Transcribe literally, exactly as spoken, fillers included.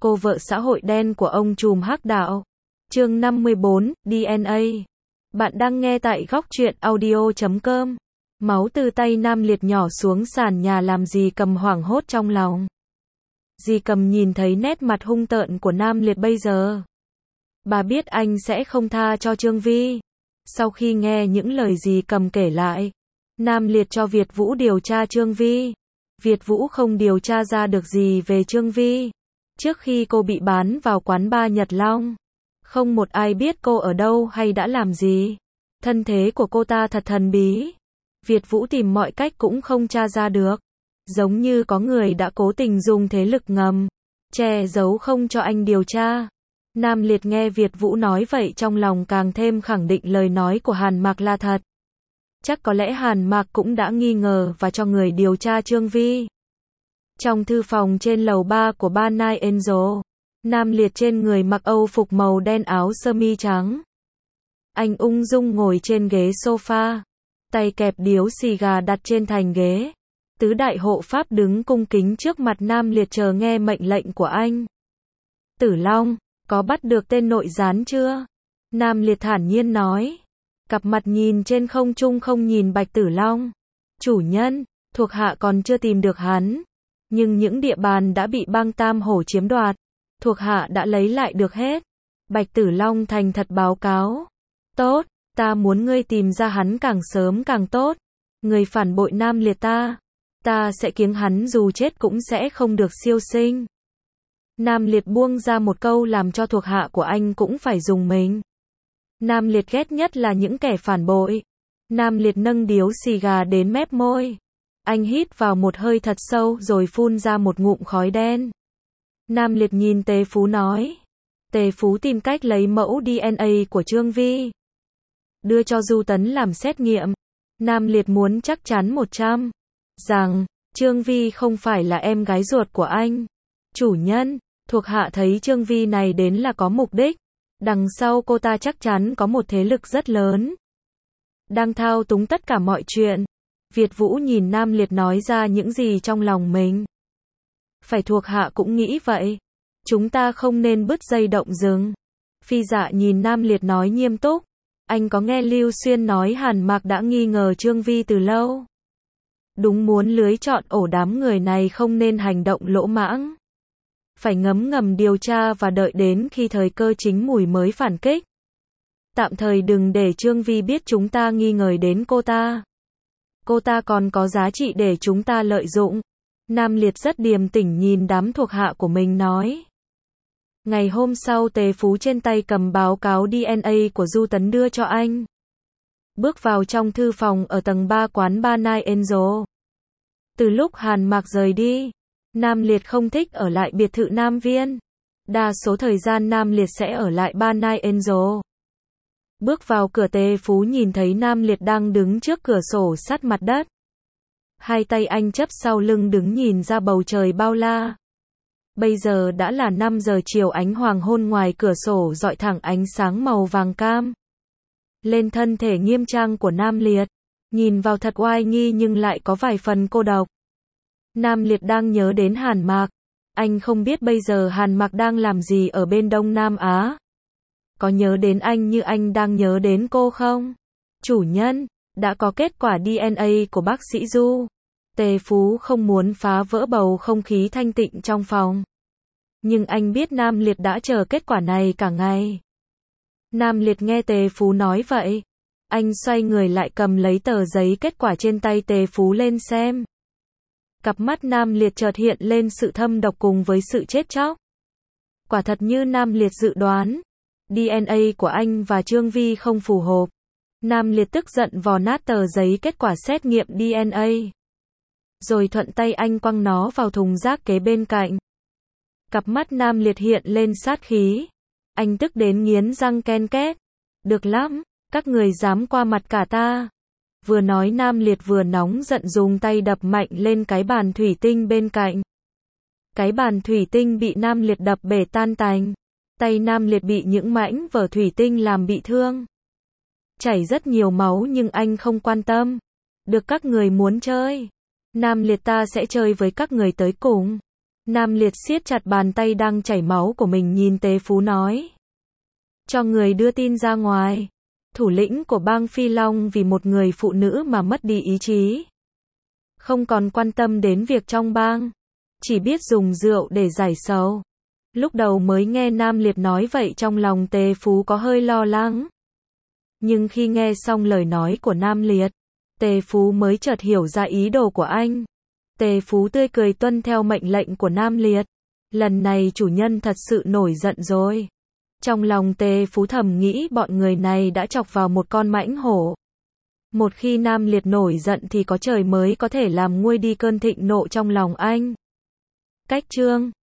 cô vợ xã hội đen của ông trùm hắc đạo. Chương năm mươi bốn, đê en a. Bạn đang nghe tại góc truyện audio chấm com. Máu từ tay Nam Liệt nhỏ xuống sàn nhà làm dì Cầm hoảng hốt trong lòng. Dì Cầm nhìn thấy nét mặt hung tợn của Nam Liệt bây giờ. Bà biết anh sẽ không tha cho Trương Vi. Sau khi nghe những lời dì Cầm kể lại, Nam Liệt cho Việt Vũ điều tra Trương Vi. Việt Vũ không điều tra ra được gì về Trương Vi. Trước khi cô bị bán vào quán bar Nhật Long, không một ai biết cô ở đâu hay đã làm gì. Thân thế của cô ta thật thần bí. Việt Vũ tìm mọi cách cũng không tra ra được. Giống như có người đã cố tình dùng thế lực ngầm, che giấu không cho anh điều tra. Nam Liệt nghe Việt Vũ nói vậy trong lòng càng thêm khẳng định lời nói của Hàn Mạc là thật. Chắc có lẽ Hàn Mạc cũng đã nghi ngờ và cho người điều tra Trương Vi. Trong thư phòng trên lầu ba của Bar Night Angel, Nam Liệt trên người mặc âu phục màu đen áo sơ mi trắng. Anh ung dung ngồi trên ghế sofa, tay kẹp điếu xì gà đặt trên thành ghế. Tứ đại hộ pháp đứng cung kính trước mặt Nam Liệt chờ nghe mệnh lệnh của anh. Tử Long, có bắt được tên nội gián chưa? Nam Liệt thản nhiên nói. Cặp mặt nhìn trên không trung không nhìn Bạch Tử Long. Chủ nhân, thuộc hạ còn chưa tìm được hắn. Nhưng những địa bàn đã bị bang Tam Hổ chiếm đoạt, thuộc hạ đã lấy lại được hết. Bạch Tử Long thành thật báo cáo. Tốt, ta muốn ngươi tìm ra hắn càng sớm càng tốt. Người phản bội Nam Liệt ta, ta sẽ kiếng hắn dù chết cũng sẽ không được siêu sinh. Nam Liệt buông ra một câu làm cho thuộc hạ của anh cũng phải dùng mình. Nam Liệt ghét nhất là những kẻ phản bội. Nam Liệt nâng điếu xì gà đến mép môi. Anh hít vào một hơi thật sâu rồi phun ra một ngụm khói đen. Nam Liệt nhìn Tề Phú nói. Tề Phú tìm cách lấy mẫu đê en a của Trương Vi, đưa cho Du Tấn làm xét nghiệm. Nam Liệt muốn chắc chắn một trăm rằng Trương Vi không phải là em gái ruột của anh. Chủ nhân, thuộc hạ thấy Trương Vi này đến là có mục đích. Đằng sau cô ta chắc chắn có một thế lực rất lớn, đang thao túng tất cả mọi chuyện. Việt Vũ nhìn Nam Liệt nói ra những gì trong lòng mình. Phải, thuộc hạ cũng nghĩ vậy. Chúng ta không nên bứt dây động rừng. Phi Dạ nhìn Nam Liệt nói nghiêm túc. Anh có nghe Lưu Xuyên nói Hàn Mạc đã nghi ngờ Trương Vi từ lâu. Đúng, muốn lưới chọn ổ đám người này không nên hành động lỗ mãng. Phải ngấm ngầm điều tra và đợi đến khi thời cơ chín mùi mới phản kích. Tạm thời đừng để Trương Vi biết chúng ta nghi ngờ đến cô ta. Cô ta còn có giá trị để chúng ta lợi dụng. Nam Liệt rất điềm tĩnh nhìn đám thuộc hạ của mình nói. Ngày hôm sau Tề Phú trên tay cầm báo cáo đê en a của Du Tấn đưa cho anh. Bước vào trong thư phòng ở tầng ba quán Bar Night Angel. Từ lúc Hàn Mạc rời đi, Nam Liệt không thích ở lại biệt thự Nam Viên. Đa số thời gian Nam Liệt sẽ ở lại Bar Night Angel. Bước vào cửa Tề Phú nhìn thấy Nam Liệt đang đứng trước cửa sổ sát mặt đất. Hai tay anh chấp sau lưng đứng nhìn ra bầu trời bao la. Bây giờ đã là năm giờ chiều, ánh hoàng hôn ngoài cửa sổ rọi thẳng ánh sáng màu vàng cam lên thân thể nghiêm trang của Nam Liệt. Nhìn vào thật oai nghi nhưng lại có vài phần cô độc. Nam Liệt đang nhớ đến Hàn Mạc. Anh không biết bây giờ Hàn Mạc đang làm gì ở bên Đông Nam Á. Có nhớ đến anh như anh đang nhớ đến cô không? Chủ nhân, đã có kết quả đê en a của bác sĩ Du. Tề Phú không muốn phá vỡ bầu không khí thanh tịnh trong phòng. Nhưng anh biết Nam Liệt đã chờ kết quả này cả ngày. Nam Liệt nghe Tề Phú nói vậy. Anh xoay người lại cầm lấy tờ giấy kết quả trên tay Tề Phú lên xem. Cặp mắt Nam Liệt chợt hiện lên sự thâm độc cùng với sự chết chóc. Quả thật như Nam Liệt dự đoán. đê en a của anh và Trương Vi không phù hợp. Nam Liệt tức giận vò nát tờ giấy kết quả xét nghiệm đê en a. Rồi thuận tay anh quăng nó vào thùng rác kế bên cạnh. Cặp mắt Nam Liệt hiện lên sát khí. Anh tức đến nghiến răng ken két. Được lắm, các người dám qua mặt cả ta. Vừa nói Nam Liệt vừa nóng giận dùng tay đập mạnh lên cái bàn thủy tinh bên cạnh. Cái bàn thủy tinh bị Nam Liệt đập bể tan tành. Tay Nam Liệt bị những mảnh vỡ thủy tinh làm bị thương. Chảy rất nhiều máu nhưng anh không quan tâm. Được, các người muốn chơi. Nam Liệt ta sẽ chơi với các người tới cùng. Nam Liệt siết chặt bàn tay đang chảy máu của mình nhìn Tề Phú nói. Cho người đưa tin ra ngoài. Thủ lĩnh của bang Phi Long vì một người phụ nữ mà mất đi ý chí. Không còn quan tâm đến việc trong bang. Chỉ biết dùng rượu để giải sầu. Lúc đầu mới nghe Nam Liệt nói vậy trong lòng Tề Phú có hơi lo lắng. Nhưng khi nghe xong lời nói của Nam Liệt, Tề Phú mới chợt hiểu ra ý đồ của anh. Tề Phú tươi cười tuân theo mệnh lệnh của Nam Liệt. Lần này chủ nhân thật sự nổi giận rồi. Trong lòng Tề Phú thầm nghĩ bọn người này đã chọc vào một con mãnh hổ. Một khi Nam Liệt nổi giận thì có trời mới có thể làm nguôi đi cơn thịnh nộ trong lòng anh. Cách chương